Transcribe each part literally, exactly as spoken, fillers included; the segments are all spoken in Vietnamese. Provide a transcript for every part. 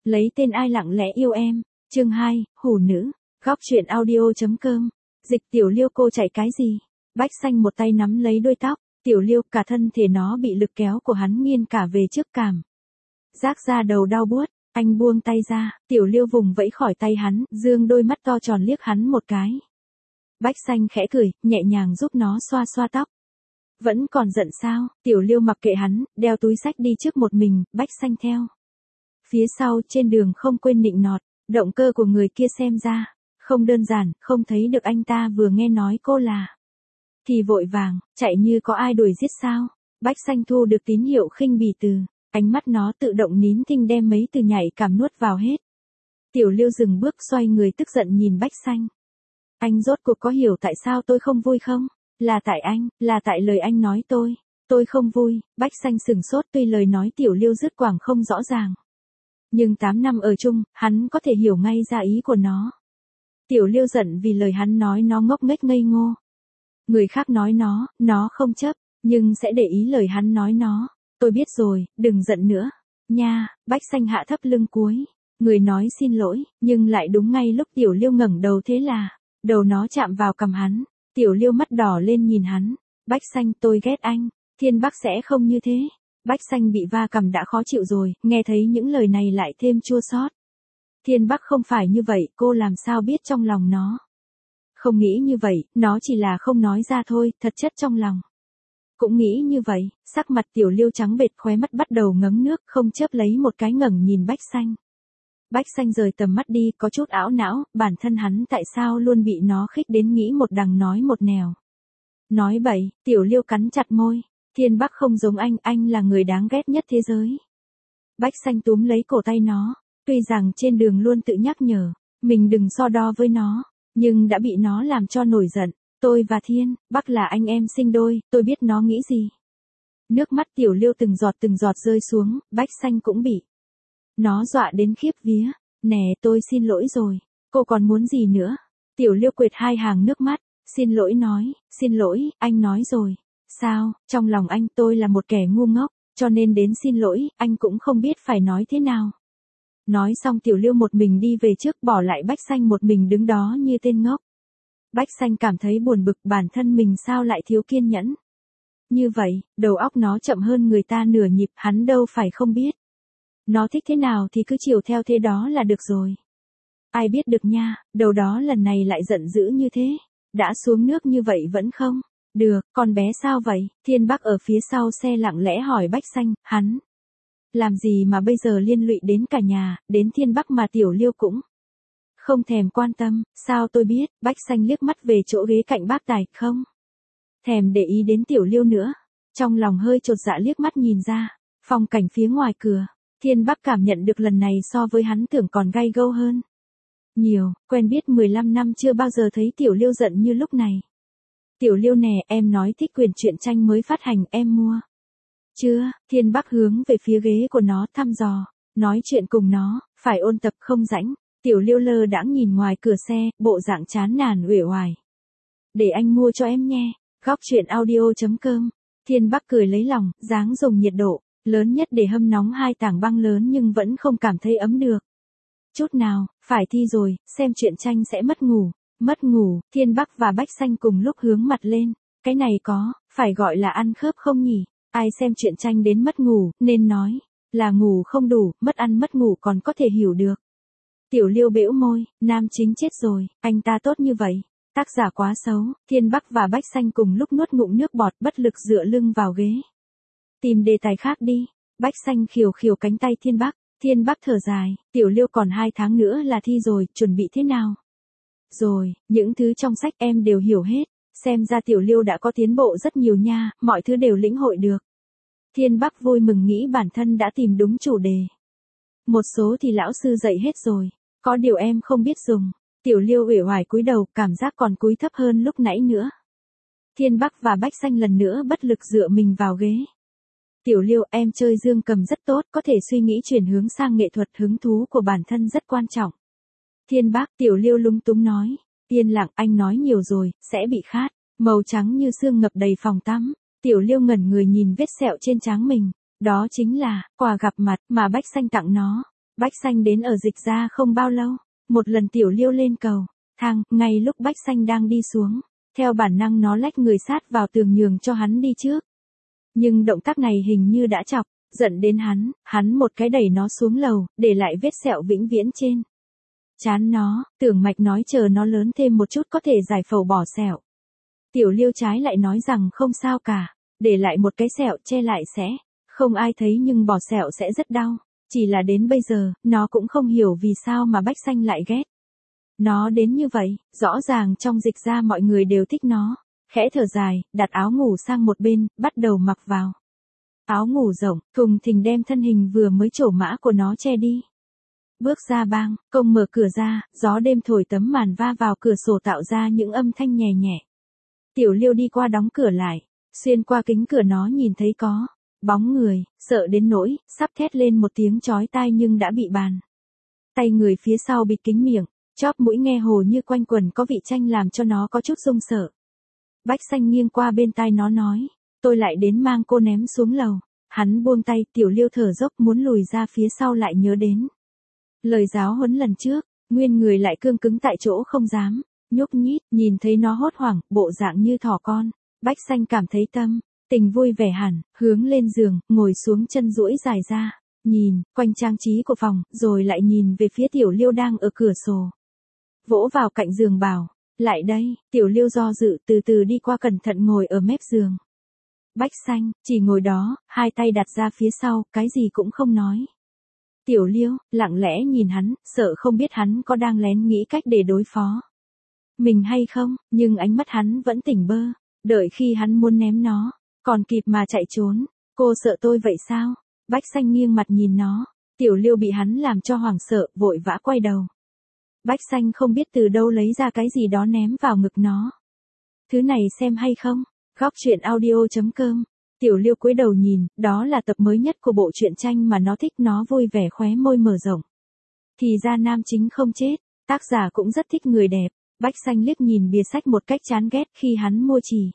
Lấy tên ai lặng lẽ yêu em. Chương hai, hủ nữ. Góc truyện audio.com. Dịch Tiểu Liêu cô chạy cái gì? Bách Xanh một tay nắm lấy đuôi tóc, Tiểu Liêu cả thân thể nó bị lực kéo của hắn nghiêng cả về trước cảm. Giác ra đầu đau buốt, anh buông tay ra, Tiểu Liêu vùng vẫy khỏi tay hắn, dương đôi mắt to tròn liếc hắn một cái. Bách Xanh khẽ cười, nhẹ nhàng giúp nó xoa xoa tóc. Vẫn còn giận sao? Tiểu Liêu mặc kệ hắn, đeo túi xách đi trước một mình, Bách Xanh theo. Phía sau trên đường không quên nịnh nọt, động cơ của người kia xem ra không đơn giản, không thấy được anh ta vừa nghe nói cô là thì vội vàng, chạy như có ai đuổi giết sao. Bách Xanh thu được tín hiệu khinh bỉ từ, ánh mắt nó tự động nín thinh đem mấy từ nhạy cảm nuốt vào hết. Tiểu Liêu dừng bước xoay người tức giận nhìn Bách Xanh. Anh rốt cuộc có hiểu tại sao tôi không vui không? Là tại anh, là tại lời anh nói tôi. Tôi không vui. Bách Xanh sừng sốt tuy lời nói Tiểu Liêu dứt quảng không rõ ràng. Nhưng tám năm ở chung, hắn có thể hiểu ngay ra ý của nó. Tiểu Liêu giận vì lời hắn nói nó ngốc nghếch ngây ngô. Người khác nói nó, nó không chấp, nhưng sẽ để ý lời hắn nói nó. Tôi biết rồi, đừng giận nữa. Nha, Bách Xanh hạ thấp lưng cúi. Người nói xin lỗi, nhưng lại đúng ngay lúc Tiểu Liêu ngẩng đầu thế là, đầu nó chạm vào cằm hắn. Tiểu Liêu mắt đỏ lên nhìn hắn. Bách Xanh, tôi ghét anh. Thiên Bắc sẽ không như thế. Bách Xanh bị va cằm đã khó chịu rồi, nghe thấy những lời này lại thêm chua xót. Thiên Bắc không phải như vậy, cô làm sao biết trong lòng nó. Không nghĩ như vậy, nó chỉ là không nói ra thôi, thật chất trong lòng. Cũng nghĩ như vậy, sắc mặt Tiểu Liêu trắng bệch, khóe mắt bắt đầu ngấm nước, không chớp lấy một cái ngẩng nhìn Bách Xanh. Bách Xanh rời tầm mắt đi, có chút ảo não, bản thân hắn tại sao luôn bị nó khích đến nghĩ một đằng nói một nẻo. Nói bậy, Tiểu Liêu cắn chặt môi. Thiên Bắc không giống anh, anh là người đáng ghét nhất thế giới. Bách Xanh túm lấy cổ tay nó, tuy rằng trên đường luôn tự nhắc nhở, mình đừng so đo với nó, nhưng đã bị nó làm cho nổi giận. Tôi và Thiên Bắc là anh em sinh đôi, tôi biết nó nghĩ gì. Nước mắt Tiểu Liêu từng giọt từng giọt rơi xuống, Bách Xanh cũng bị nó dọa đến khiếp vía. Nè, tôi xin lỗi rồi, cô còn muốn gì nữa? Tiểu Liêu quệt hai hàng nước mắt, xin lỗi nói, xin lỗi, anh nói rồi. Sao, trong lòng anh tôi là một kẻ ngu ngốc, cho nên đến xin lỗi, anh cũng không biết phải nói thế nào. Nói xong Tiểu Liêu một mình đi về trước, bỏ lại Bách Xanh một mình đứng đó như tên ngốc. Bách Xanh cảm thấy buồn bực, bản thân mình sao lại thiếu kiên nhẫn. Như vậy, đầu óc nó chậm hơn người ta nửa nhịp, hắn đâu phải không biết. Nó thích thế nào thì cứ chiều theo thế đó là được rồi. Ai biết được nha, đầu đó lần này lại giận dữ như thế. Đã xuống nước như vậy vẫn không? Được, con bé sao vậy? Thiên Bắc ở phía sau xe lặng lẽ hỏi Bách Xanh, hắn làm gì mà bây giờ liên lụy đến cả nhà, đến Thiên Bắc mà Tiểu Liêu cũng không thèm quan tâm. Sao tôi biết? Bách Xanh liếc mắt về chỗ ghế cạnh bác tài, không thèm để ý đến Tiểu Liêu nữa. Trong lòng hơi chột dạ liếc mắt nhìn ra phong cảnh phía ngoài cửa. Thiên Bắc cảm nhận được lần này so với hắn tưởng còn gay gâu hơn nhiều. Quen biết mười lăm năm chưa bao giờ thấy Tiểu Liêu giận như lúc này. Tiểu Liêu nè, em nói thích quyển truyện tranh mới phát hành, em mua chưa? Thiên Bắc hướng về phía ghế của nó thăm dò, nói chuyện cùng nó, phải ôn tập không rãnh. Tiểu Liêu lơ đãng nhìn ngoài cửa xe, bộ dạng chán nản uể oải. Để anh mua cho em nhé. Góc truyện audio.com. Thiên Bắc cười lấy lòng, dáng dùng nhiệt độ lớn nhất để hâm nóng hai tảng băng lớn nhưng vẫn không cảm thấy ấm được chút nào. Phải thi rồi, xem truyện tranh sẽ mất ngủ. Mất ngủ, Thiên Bắc và Bách Xanh cùng lúc hướng mặt lên. Cái này có, phải gọi là ăn khớp không nhỉ? Ai xem truyện tranh đến mất ngủ, nên nói là ngủ không đủ, mất ăn mất ngủ còn có thể hiểu được. Tiểu Liêu bĩu môi, nam chính chết rồi, anh ta tốt như vậy. Tác giả quá xấu. Thiên Bắc và Bách Xanh cùng lúc nuốt ngụm nước bọt, bất lực dựa lưng vào ghế. Tìm đề tài khác đi. Bách Xanh khều khều cánh tay Thiên Bắc. Thiên Bắc thở dài, Tiểu Liêu còn hai tháng nữa là thi rồi, chuẩn bị thế nào? Rồi, những thứ trong sách em đều hiểu hết. Xem ra Tiểu Liêu đã có tiến bộ rất nhiều nha, mọi thứ đều lĩnh hội được. Thiên Bắc vui mừng nghĩ bản thân đã tìm đúng chủ đề. Một số thì lão sư dạy hết rồi, có điều em không biết dùng. Tiểu Liêu uể oải cúi đầu, cảm giác còn cúi thấp hơn lúc nãy nữa. Thiên Bắc và Bách Xanh lần nữa bất lực dựa mình vào ghế. Tiểu Liêu, em chơi dương cầm rất tốt, có thể suy nghĩ chuyển hướng sang nghệ thuật, hứng thú của bản thân rất quan trọng. Thiên Bắc, Tiểu Liêu lúng túng nói. Yên lặng, anh nói nhiều rồi, sẽ bị khát. Màu trắng như sương ngập đầy phòng tắm. Tiểu Liêu ngẩn người nhìn vết sẹo trên trán mình. Đó chính là quà gặp mặt mà Bách Xanh tặng nó. Bách Xanh đến ở Dịch gia không bao lâu, một lần Tiểu Liêu lên cầu thang, ngay lúc Bách Xanh đang đi xuống, theo bản năng nó lách người sát vào tường nhường cho hắn đi trước. Nhưng động tác này hình như đã chọc giận đến hắn, hắn một cái đẩy nó xuống lầu, để lại vết sẹo vĩnh viễn trên trán nó. Tưởng Mạch nói chờ nó lớn thêm một chút có thể giải phẫu bỏ sẹo. Tiểu Liêu trái lại nói rằng không sao cả, để lại một cái sẹo che lại sẽ không ai thấy nhưng bỏ sẹo sẽ rất đau. Chỉ là đến bây giờ, nó cũng không hiểu vì sao mà Bách Xanh lại ghét nó đến như vậy. Rõ ràng trong Dịch gia mọi người đều thích nó. Khẽ thở dài, đặt áo ngủ sang một bên, bắt đầu mặc vào áo ngủ rộng, thùng thình đem thân hình vừa mới trổ mã của nó che đi. Bước ra bang, công mở cửa ra, gió đêm thổi tấm màn va vào cửa sổ tạo ra những âm thanh nhẹ nhẹ. Tiểu Liêu đi qua đóng cửa lại, xuyên qua kính cửa nó nhìn thấy có bóng người, sợ đến nỗi sắp thét lên một tiếng chói tai nhưng đã bị bàn tay người phía sau bịt kín miệng, chóp mũi nghe hồ như quanh quẩn có vị chanh làm cho nó có chút run sợ. Bách Xanh nghiêng qua bên tai nó nói, tôi lại đến mang cô ném xuống lầu. Hắn buông tay, Tiểu Liêu thở dốc muốn lùi ra phía sau lại nhớ đến lời giáo huấn lần trước, nguyên người lại cương cứng tại chỗ không dám nhúc nhích. Nhìn thấy nó hốt hoảng, bộ dạng như thỏ con, Bách Xanh cảm thấy tâm tình vui vẻ hẳn, hướng lên giường, ngồi xuống chân duỗi dài ra, nhìn quanh trang trí của phòng, rồi lại nhìn về phía Tiểu Liêu đang ở cửa sổ, vỗ vào cạnh giường bảo, lại đây. Tiểu Liêu do dự, từ từ đi qua cẩn thận ngồi ở mép giường. Bách Xanh chỉ ngồi đó, hai tay đặt ra phía sau, cái gì cũng không nói. Tiểu Liêu lặng lẽ nhìn hắn, sợ không biết hắn có đang lén nghĩ cách để đối phó mình hay không, nhưng ánh mắt hắn vẫn tỉnh bơ, đợi khi hắn muốn ném nó, còn kịp mà chạy trốn. Cô sợ tôi vậy sao? Bách Xanh nghiêng mặt nhìn nó, Tiểu Liêu bị hắn làm cho hoảng sợ, vội vã quay đầu. Bách Xanh không biết từ đâu lấy ra cái gì đó ném vào ngực nó. Thứ này xem hay không? Góc truyện audio.com. Tiểu Liêu cúi đầu nhìn, đó là tập mới nhất của bộ truyện tranh mà nó thích. Nó vui vẻ khóe môi mở rộng. Thì ra nam chính không chết, tác giả cũng rất thích người đẹp. Bách Xanh liếc nhìn bìa sách một cách chán ghét, khi hắn mua chỉ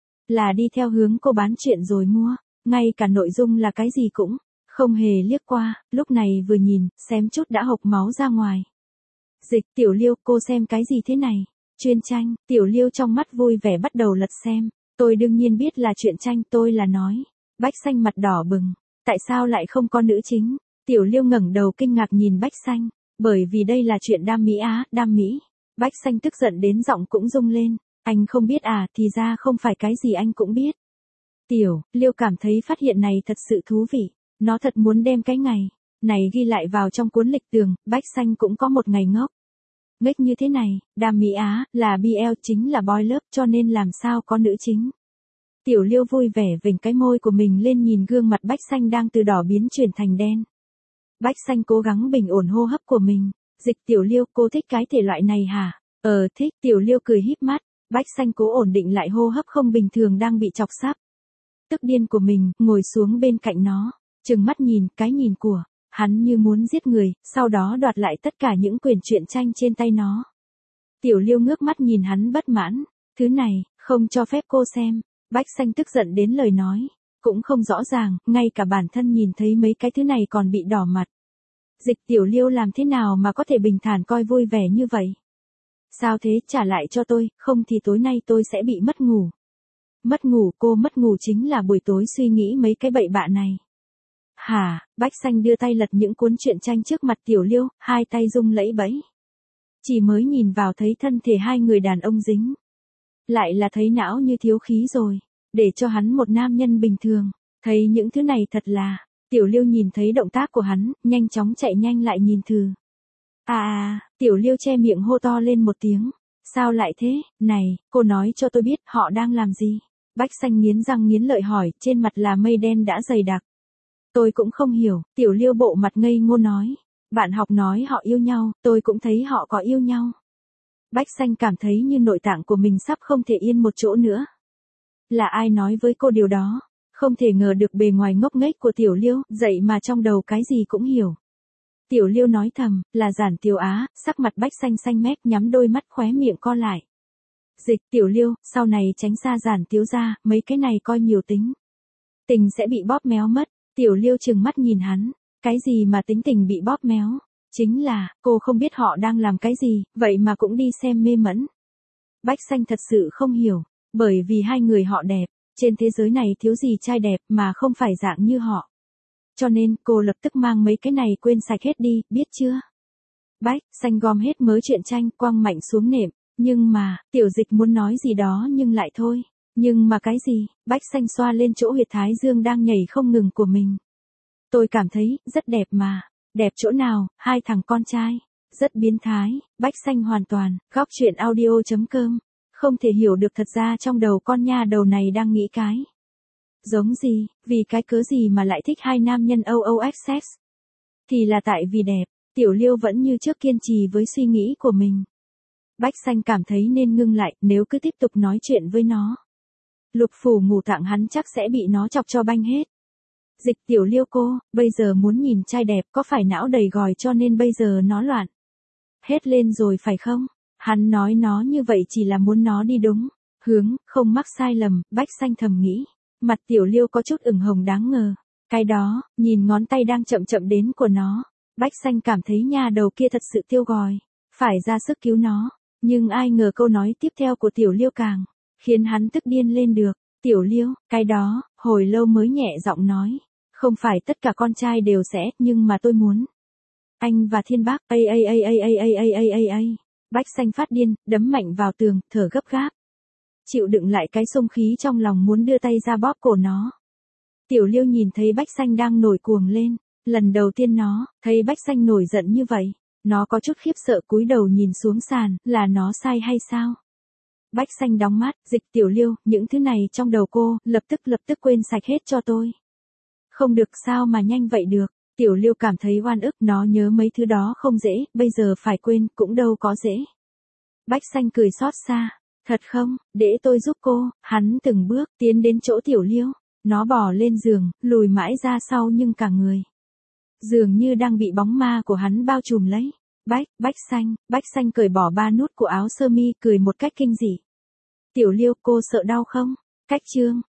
là đi theo hướng cô bán chuyện rồi mua, ngay cả nội dung là cái gì cũng không hề liếc qua. Lúc này vừa nhìn, xém chút đã hộc máu ra ngoài. Dịch, Tiểu Liêu, cô xem cái gì thế này? Chuyên tranh. Tiểu Liêu trong mắt vui vẻ bắt đầu lật xem. Tôi đương nhiên biết là truyện tranh, tôi là nói. Bách Xanh mặt đỏ bừng. Tại sao lại không có nữ chính? Tiểu Liêu ngẩng đầu kinh ngạc nhìn Bách Xanh. Bởi vì đây là chuyện đam mỹ á, đam mỹ. Bách Xanh tức giận đến giọng cũng rung lên. Anh không biết à, thì ra không phải cái gì anh cũng biết. Tiểu Liêu cảm thấy phát hiện này thật sự thú vị. Nó thật muốn đem cái ngày này ghi lại vào trong cuốn lịch tường. Bách Xanh cũng có một ngày ngốc nghếch như thế này. Đam mỹ á, là bê lờ chính là boy love, cho nên làm sao có nữ chính. Tiểu Liêu vui vẻ vểnh cái môi của mình lên nhìn gương mặt Bách Xanh đang từ đỏ biến chuyển thành đen. Bách Xanh cố gắng bình ổn hô hấp của mình. Dịch, Tiểu Liêu, cô thích cái thể loại này hả? Ờ thích. Tiểu Liêu cười híp mắt. Bách Xanh cố ổn định lại hô hấp không bình thường đang bị chọc sắp tức điên của mình, ngồi xuống bên cạnh nó, trừng mắt nhìn. Cái nhìn của hắn như muốn giết người, sau đó đoạt lại tất cả những quyển truyện tranh trên tay nó. Tiểu Liêu ngước mắt nhìn hắn bất mãn. Thứ này, không cho phép cô xem. Bách Xanh tức giận đến lời nói cũng không rõ ràng, ngay cả bản thân nhìn thấy mấy cái thứ này còn bị đỏ mặt. Dịch, Tiểu Liêu làm thế nào mà có thể bình thản coi vui vẻ như vậy? Sao thế, trả lại cho tôi, không thì tối nay tôi sẽ bị mất ngủ. Mất ngủ? Cô mất ngủ chính là buổi tối suy nghĩ mấy cái bậy bạ này. Hả? Bách Xanh đưa tay lật những cuốn truyện tranh trước mặt Tiểu Liêu, hai tay rung lẫy bẫy. Chỉ mới nhìn vào thấy thân thể hai người đàn ông dính lại là thấy não như thiếu khí rồi. Để cho hắn một nam nhân bình thường thấy những thứ này thật là. Tiểu Liêu nhìn thấy động tác của hắn, nhanh chóng chạy nhanh lại nhìn thử. À à, Tiểu Liêu che miệng hô to lên một tiếng. Sao lại thế? Này, cô nói cho tôi biết họ đang làm gì? Bách Xanh nghiến răng nghiến lợi hỏi, trên mặt là mây đen đã dày đặc. Tôi cũng không hiểu. Tiểu Liêu bộ mặt ngây ngô nói. Bạn học nói họ yêu nhau, tôi cũng thấy họ có yêu nhau. Bách Xanh cảm thấy như nội tạng của mình sắp không thể yên một chỗ nữa. Là ai nói với cô điều đó? Không thể ngờ được bề ngoài ngốc nghếch của Tiểu Liêu, dậy mà trong đầu cái gì cũng hiểu. Tiểu Liêu nói thầm, là Giản Tiểu Á. Sắc mặt Bách Xanh xanh mét, nhắm đôi mắt khóe miệng co lại. Dịch, Tiểu Liêu, sau này tránh xa Giản Tiểu gia, mấy cái này coi nhiều tính tình sẽ bị bóp méo mất. Tiểu Liêu trừng mắt nhìn hắn. Cái gì mà tính tình bị bóp méo? Chính là, cô không biết họ đang làm cái gì, vậy mà cũng đi xem mê mẩn. Bách Xanh thật sự không hiểu, bởi vì hai người họ đẹp, trên thế giới này thiếu gì trai đẹp mà không phải dạng như họ. Cho nên cô lập tức mang mấy cái này quên sạch hết đi, biết chưa? Bách Xanh gom hết mớ chuyện tranh quăng mạnh xuống nệm, nhưng mà, Tiểu Dịch muốn nói gì đó nhưng lại thôi. Nhưng mà cái gì? Bách Xanh xoa lên chỗ huyệt thái dương đang nhảy không ngừng của mình. Tôi cảm thấy, rất đẹp mà. Đẹp chỗ nào, hai thằng con trai. Rất biến thái, Bách Xanh hoàn toàn, góc chuyện audio.com. Không thể hiểu được thật ra trong đầu con nha đầu này đang nghĩ cái. Giống gì, vì cái cớ gì mà lại thích hai nam nhân o o ích sex. Thì là tại vì đẹp, Tiểu Liêu vẫn như trước kiên trì với suy nghĩ của mình. Bách Xanh cảm thấy nên ngưng lại, nếu cứ tiếp tục nói chuyện với nó. Lục phủ ngũ tạng hắn chắc sẽ bị nó chọc cho banh hết. Dịch Tiểu Liêu cô, bây giờ muốn nhìn trai đẹp có phải não đầy gòi cho nên bây giờ nó loạn. Hết lên rồi phải không? Hắn nói nó như vậy chỉ là muốn nó đi đúng hướng, không mắc sai lầm, Bách Xanh thầm nghĩ. Mặt Tiểu Liêu có chút ửng hồng đáng ngờ. Cái đó, nhìn ngón tay đang chậm chậm đến của nó. Bách Xanh cảm thấy nha đầu kia thật sự tiêu gòi. Phải ra sức cứu nó. Nhưng ai ngờ câu nói tiếp theo của Tiểu Liêu càng khiến hắn tức điên lên được. Tiểu Liêu, cái đó, hồi lâu mới nhẹ giọng nói. Không phải tất cả con trai đều sẽ, nhưng mà tôi muốn. Anh và Thiên Bác, a a a a a a a a a. Bách Xanh phát điên, đấm mạnh vào tường, thở gấp gáp. Chịu đựng lại cái xung khí trong lòng muốn đưa tay ra bóp cổ nó. Tiểu Liêu nhìn thấy Bách Xanh đang nổi cuồng lên. Lần đầu tiên nó, thấy Bách Xanh nổi giận như vậy. Nó có chút khiếp sợ cúi đầu nhìn xuống sàn, là nó sai hay sao? Bách Xanh đóng mắt, Dịch Tiểu Liêu, những thứ này trong đầu cô, lập tức lập tức quên sạch hết cho tôi. Không được sao mà nhanh vậy được. Tiểu Liêu cảm thấy oan ức, nó nhớ mấy thứ đó không dễ, bây giờ phải quên, cũng đâu có dễ. Bách Xanh cười xót xa. Thật không, để tôi giúp cô, hắn từng bước tiến đến chỗ Tiểu Liêu. Nó bò lên giường, lùi mãi ra sau nhưng cả người. Dường như đang bị bóng ma của hắn bao trùm lấy. Bách, Bách Xanh, Bách Xanh cởi bỏ ba nút của áo sơ mi, cười một cách kinh dị. Tiểu Liêu, cô sợ đau không? Cách chương.